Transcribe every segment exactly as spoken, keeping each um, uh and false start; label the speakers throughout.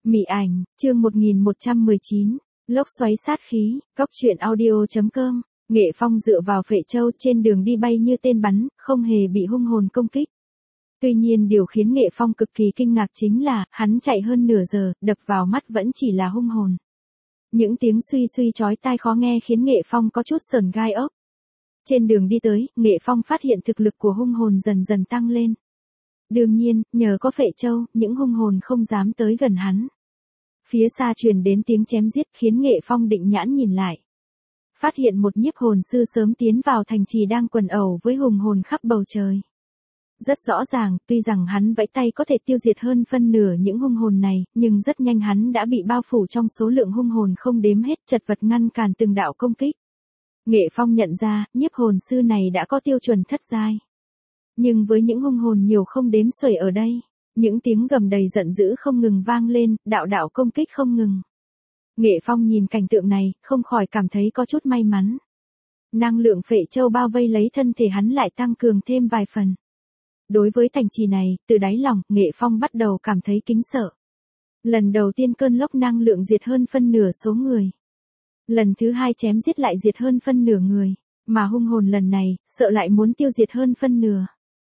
Speaker 1: Mị ảnh, chương một nghìn một trăm mười chín, lốc xoáy sát khí, góc truyện audio chấm com, Nghệ Phong dựa vào Phệ Châu trên đường đi bay như tên bắn, không hề bị hung hồn công kích. Tuy nhiên điều khiến Nghệ Phong cực kỳ kinh ngạc chính là, hắn chạy hơn nửa giờ, đập vào mắt vẫn chỉ là hung hồn. Những tiếng suy suy chói tai khó nghe khiến Nghệ Phong có chút sởn gai ốc. Trên đường đi tới, Nghệ Phong phát hiện thực lực của hung hồn dần dần tăng lên. Đương nhiên, nhờ có Phệ Châu, những hung hồn không dám tới gần hắn. Phía xa truyền đến tiếng chém giết khiến Nghệ Phong định nhãn nhìn lại. Phát hiện một nhiếp hồn sư sớm tiến vào thành trì đang quần ẩu với hùng hồn khắp bầu trời. Rất rõ ràng, tuy rằng hắn vẫy tay có thể tiêu diệt hơn phân nửa những hung hồn này, nhưng rất nhanh hắn đã bị bao phủ trong số lượng hung hồn không đếm hết, chật vật ngăn cản từng đạo công kích. Nghệ Phong nhận ra, nhiếp hồn sư này đã có tiêu chuẩn thất giai. Nhưng với những hung hồn nhiều không đếm xuể ở đây, những tiếng gầm đầy giận dữ không ngừng vang lên, đạo đạo công kích không ngừng. Nghệ Phong nhìn cảnh tượng này, không khỏi cảm thấy có chút may mắn. Năng lượng Phệ Châu bao vây lấy thân thể hắn lại tăng cường thêm vài phần. Đối với thành trì này, từ đáy lòng, Nghệ Phong bắt đầu cảm thấy kính sợ. Lần đầu tiên cơn lốc năng lượng diệt hơn phân nửa số người. Lần thứ hai chém giết lại diệt hơn phân nửa người, mà hung hồn lần này, sợ lại muốn tiêu diệt hơn phân nửa.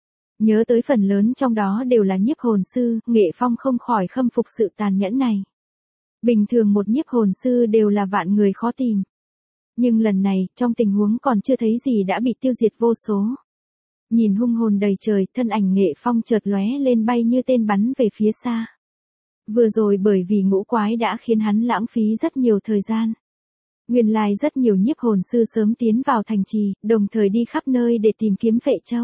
Speaker 1: Nhớ tới phần lớn trong đó đều là nhiếp hồn sư, Nghệ Phong không khỏi khâm phục sự tàn nhẫn này. Bình thường một nhiếp hồn sư đều là vạn người khó tìm. Nhưng lần này, trong tình huống còn chưa thấy gì đã bị tiêu diệt vô số. Nhìn hung hồn đầy trời, thân ảnh Nghệ Phong chợt lóe lên bay như tên bắn về phía xa. Vừa rồi bởi vì ngũ quái đã khiến hắn lãng phí rất nhiều thời gian. Nguyên lai rất nhiều nhiếp hồn sư sớm tiến vào thành trì, đồng thời đi khắp nơi để tìm kiếm Phệ Châu.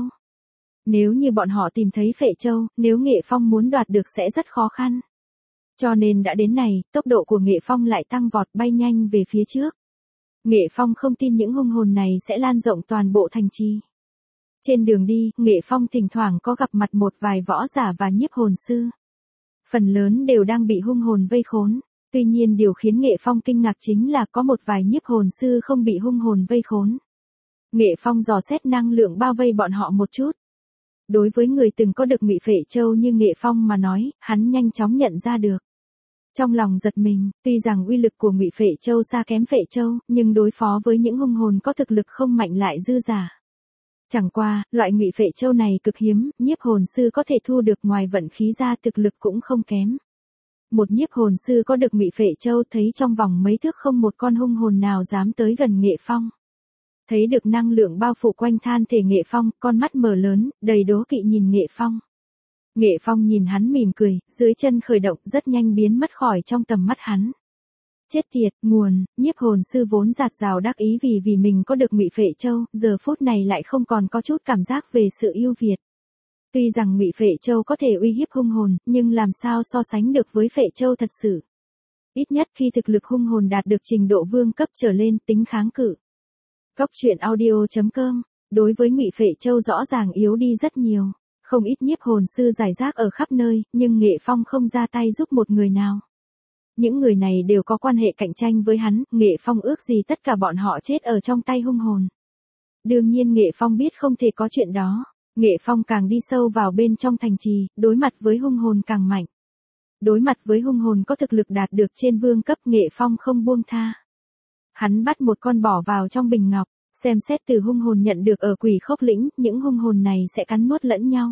Speaker 1: Nếu như bọn họ tìm thấy Phệ Châu, nếu Nghệ Phong muốn đoạt được sẽ rất khó khăn. Cho nên đã đến này, tốc độ của Nghệ Phong lại tăng vọt bay nhanh về phía trước. Nghệ Phong không tin những hung hồn này sẽ lan rộng toàn bộ thành trì. Trên đường đi, Nghệ Phong thỉnh thoảng có gặp mặt một vài võ giả và nhiếp hồn sư. Phần lớn đều đang bị hung hồn vây khốn. Tuy nhiên điều khiến Nghệ Phong kinh ngạc chính là có một vài nhiếp hồn sư không bị hung hồn vây khốn. Nghệ Phong dò xét năng lượng bao vây bọn họ một chút. Đối với người từng có được Mị Phệ Châu như Nghệ Phong mà nói, hắn nhanh chóng nhận ra được. Trong lòng giật mình, tuy rằng uy lực của Mị Phệ Châu xa kém Phệ Châu, nhưng đối phó với những hung hồn có thực lực không mạnh lại dư giả. Chẳng qua, loại Mị Phệ Châu này cực hiếm, nhiếp hồn sư có thể thu được ngoài vận khí ra thực lực cũng không kém. Một nhiếp hồn sư có được Mị Phệ Châu thấy trong vòng mấy thước không một con hung hồn nào dám tới gần Nghệ Phong. Thấy được năng lượng bao phủ quanh than thể Nghệ Phong, con mắt mở lớn, đầy đố kỵ nhìn Nghệ Phong. Nghệ Phong nhìn hắn mỉm cười, dưới chân khởi động rất nhanh biến mất khỏi trong tầm mắt hắn. Chết tiệt, nguồn, nhiếp hồn sư vốn giạt rào đắc ý vì vì mình có được Mị Phệ Châu, giờ phút này lại không còn có chút cảm giác về sự ưu việt. Tuy rằng Mị Phệ Châu có thể uy hiếp hung hồn, nhưng làm sao so sánh được với Phệ Châu thật sự. Ít nhất khi thực lực hung hồn đạt được trình độ vương cấp trở lên tính kháng cự. Góc truyện audio chấm com, đối với Mị Phệ Châu rõ ràng yếu đi rất nhiều. Không ít nhiếp hồn sư rải rác ở khắp nơi, nhưng Nghệ Phong không ra tay giúp một người nào. Những người này đều có quan hệ cạnh tranh với hắn, Nghệ Phong ước gì tất cả bọn họ chết ở trong tay hung hồn. Đương nhiên Nghệ Phong biết không thể có chuyện đó. Nghệ Phong càng đi sâu vào bên trong thành trì, đối mặt với hung hồn càng mạnh. Đối mặt với hung hồn có thực lực đạt được trên vương cấp, Nghệ Phong không buông tha. Hắn bắt một con bỏ vào trong bình ngọc, xem xét từ hung hồn nhận được ở Quỷ Khốc Lĩnh, những hung hồn này sẽ cắn nuốt lẫn nhau.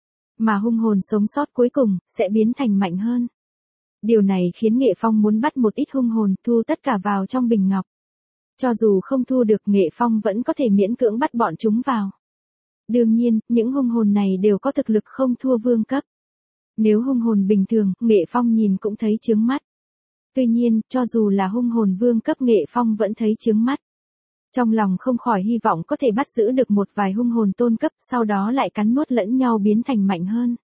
Speaker 1: Mà hung hồn sống sót cuối cùng, sẽ biến thành mạnh hơn. Điều này khiến Nghệ Phong muốn bắt một ít hung hồn, thu tất cả vào trong bình ngọc. Cho dù không thu được, Nghệ Phong vẫn có thể miễn cưỡng bắt bọn chúng vào. Đương nhiên, những hung hồn này đều có thực lực không thua vương cấp. Nếu hung hồn bình thường, Nghệ Phong nhìn cũng thấy chướng mắt. Tuy nhiên, cho dù là hung hồn vương cấp, Nghệ Phong vẫn thấy chướng mắt. Trong lòng không khỏi hy vọng có thể bắt giữ được một vài hung hồn tôn cấp, sau đó lại cắn nuốt lẫn nhau biến thành mạnh hơn.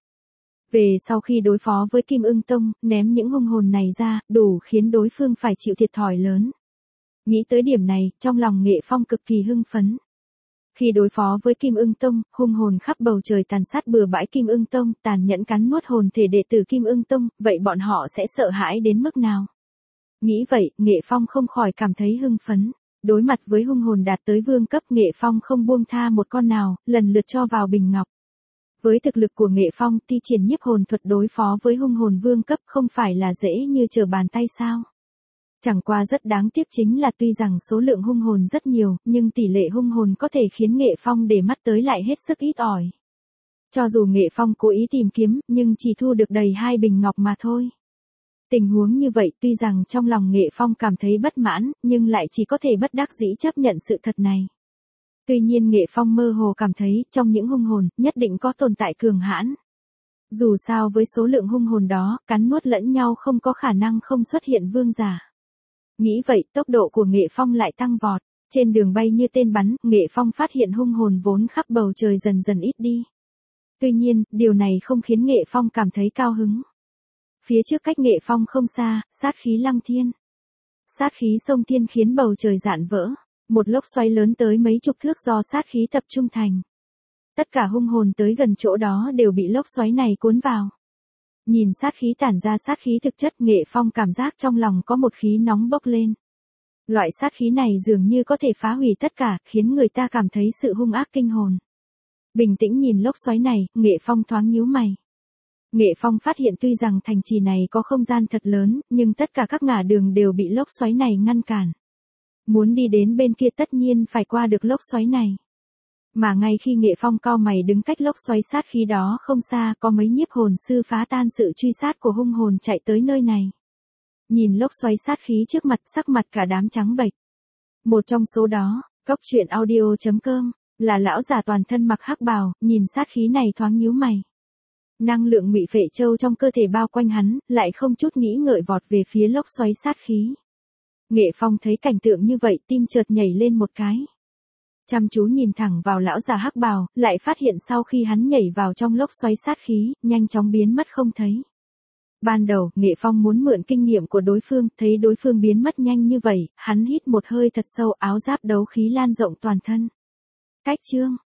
Speaker 1: Về sau khi đối phó với Kim Ưng Tông, ném những hung hồn này ra, đủ khiến đối phương phải chịu thiệt thòi lớn. Nghĩ tới điểm này, trong lòng Nghệ Phong cực kỳ hưng phấn. Khi đối phó với Kim Ưng Tông, hung hồn khắp bầu trời tàn sát bừa bãi Kim Ưng Tông, tàn nhẫn cắn nuốt hồn thể đệ tử Kim Ưng Tông, vậy bọn họ sẽ sợ hãi đến mức nào? Nghĩ vậy, Nghệ Phong không khỏi cảm thấy hưng phấn. Đối mặt với hung hồn đạt tới vương cấp, Nghệ Phong không buông tha một con nào, lần lượt cho vào bình ngọc. Với thực lực của Nghệ Phong, thi triển nhiếp hồn thuật đối phó với hung hồn vương cấp không phải là dễ như trở bàn tay sao. Chẳng qua rất đáng tiếc chính là tuy rằng số lượng hung hồn rất nhiều, nhưng tỷ lệ hung hồn có thể khiến Nghệ Phong để mắt tới lại hết sức ít ỏi. Cho dù Nghệ Phong cố ý tìm kiếm, nhưng chỉ thu được đầy hai bình ngọc mà thôi. Tình huống như vậy tuy rằng trong lòng Nghệ Phong cảm thấy bất mãn, nhưng lại chỉ có thể bất đắc dĩ chấp nhận sự thật này. Tuy nhiên Nghệ Phong mơ hồ cảm thấy, trong những hung hồn, nhất định có tồn tại cường hãn. Dù sao với số lượng hung hồn đó, cắn nuốt lẫn nhau không có khả năng không xuất hiện vương giả. Nghĩ vậy, tốc độ của Nghệ Phong lại tăng vọt. Trên đường bay như tên bắn, Nghệ Phong phát hiện hung hồn vốn khắp bầu trời dần dần ít đi. Tuy nhiên, điều này không khiến Nghệ Phong cảm thấy cao hứng. Phía trước cách Nghệ Phong không xa, sát khí lăng thiên. Sát khí sông thiên khiến bầu trời rạn vỡ. Một lốc xoáy lớn tới mấy chục thước do sát khí tập trung thành. Tất cả hung hồn tới gần chỗ đó đều bị lốc xoáy này cuốn vào. Nhìn sát khí tản ra sát khí thực chất, Nghệ Phong cảm giác trong lòng có một khí nóng bốc lên. Loại sát khí này dường như có thể phá hủy tất cả, khiến người ta cảm thấy sự hung ác kinh hồn. Bình tĩnh nhìn lốc xoáy này, Nghệ Phong thoáng nhíu mày. Nghệ Phong phát hiện tuy rằng thành trì này có không gian thật lớn, nhưng tất cả các ngả đường đều bị lốc xoáy này ngăn cản. Muốn đi đến bên kia tất nhiên phải qua được lốc xoáy này. Mà ngay khi Nghệ Phong cau mày đứng cách lốc xoáy sát khí đó không xa, có mấy nhiếp hồn sư phá tan sự truy sát của hung hồn chạy tới nơi này. Nhìn lốc xoáy sát khí trước mặt, sắc mặt cả đám trắng bệch. Một trong số đó, Cốc Truyện Audio chấm com, là lão già toàn thân mặc hắc bào, nhìn sát khí này thoáng nhíu mày. Năng lượng ngụy phệ châu trong cơ thể bao quanh hắn, lại không chút nghĩ ngợi vọt về phía lốc xoáy sát khí. Nghệ Phong thấy cảnh tượng như vậy, tim chợt nhảy lên một cái. Chăm chú nhìn thẳng vào lão già hắc bào, lại phát hiện sau khi hắn nhảy vào trong lốc xoáy sát khí, nhanh chóng biến mất không thấy. Ban đầu, Nghệ Phong muốn mượn kinh nghiệm của đối phương, thấy đối phương biến mất nhanh như vậy, hắn hít một hơi thật sâu, áo giáp đấu khí lan rộng toàn thân. Cách chương